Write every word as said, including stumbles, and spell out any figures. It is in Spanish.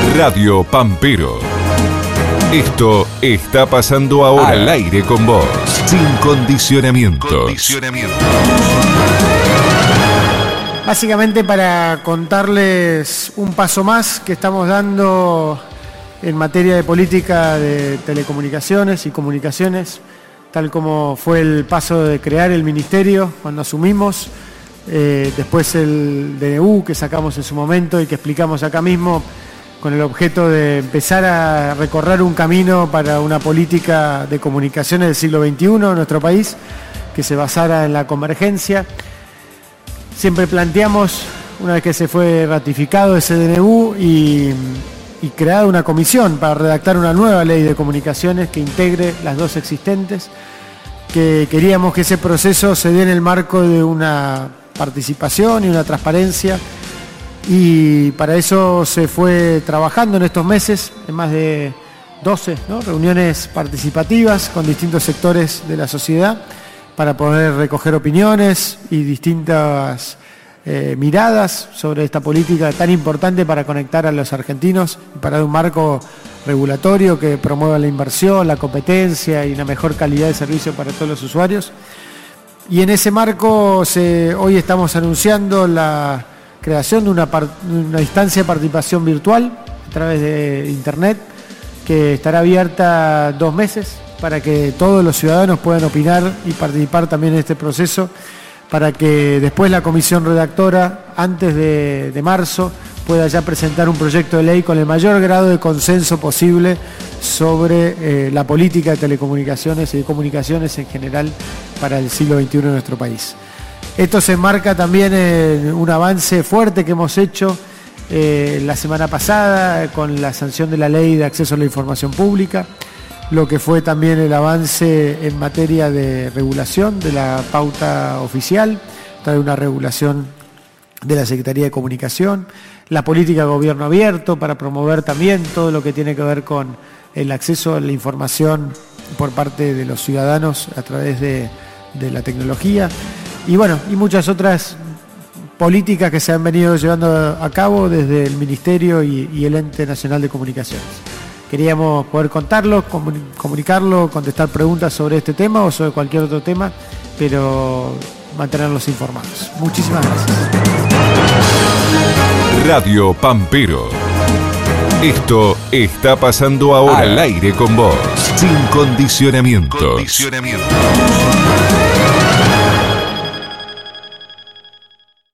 Radio Pampero. Esto está pasando ahora al aire con vos, sin condicionamientos. Condicionamientos. Básicamente para contarles un paso más que estamos dando en materia de política de telecomunicaciones y comunicaciones, tal como fue el paso de crear el ministerio cuando asumimos, eh, después el D N U que sacamos en su momento y que explicamos acá mismo, con el objeto de empezar a recorrer un camino para una política de comunicaciones del siglo veintiuno en nuestro país, que se basara en la convergencia. Siempre planteamos, una vez que se fue ratificado ese D N U y, y creada una comisión para redactar una nueva ley de comunicaciones que integre las dos existentes, que queríamos que ese proceso se dé en el marco de una participación y una transparencia, y para eso se fue trabajando en estos meses en más de doce, ¿no?, reuniones participativas con distintos sectores de la sociedad para poder recoger opiniones y distintas eh, miradas sobre esta política tan importante para conectar a los argentinos y para dar un marco regulatorio que promueva la inversión, la competencia y una mejor calidad de servicio para todos los usuarios. Y en ese marco se, hoy estamos anunciando la creación de una, una instancia de participación virtual a través de Internet que estará abierta dos meses para que todos los ciudadanos puedan opinar y participar también en este proceso, para que después la comisión redactora, antes de, de marzo, pueda ya presentar un proyecto de ley con el mayor grado de consenso posible sobre eh, la política de telecomunicaciones y de comunicaciones en general para el siglo veintiuno en nuestro país. Esto se enmarca también en un avance fuerte que hemos hecho eh, la semana pasada con la sanción de la Ley de Acceso a la Información Pública, lo que fue también el avance en materia de regulación de la pauta oficial, trae una regulación de la Secretaría de Comunicación, la política de gobierno abierto para promover también todo lo que tiene que ver con el acceso a la información por parte de los ciudadanos a través de, de la tecnología, y bueno, y muchas otras políticas que se han venido llevando a cabo desde el Ministerio y, y el Ente Nacional de Comunicaciones. Queríamos poder contarlo, comunicarlo, contestar preguntas sobre este tema o sobre cualquier otro tema, pero mantenerlos informados. Muchísimas gracias. Radio Pampero. Esto está pasando ahora al aire con vos, sin condicionamientos. Condicionamientos.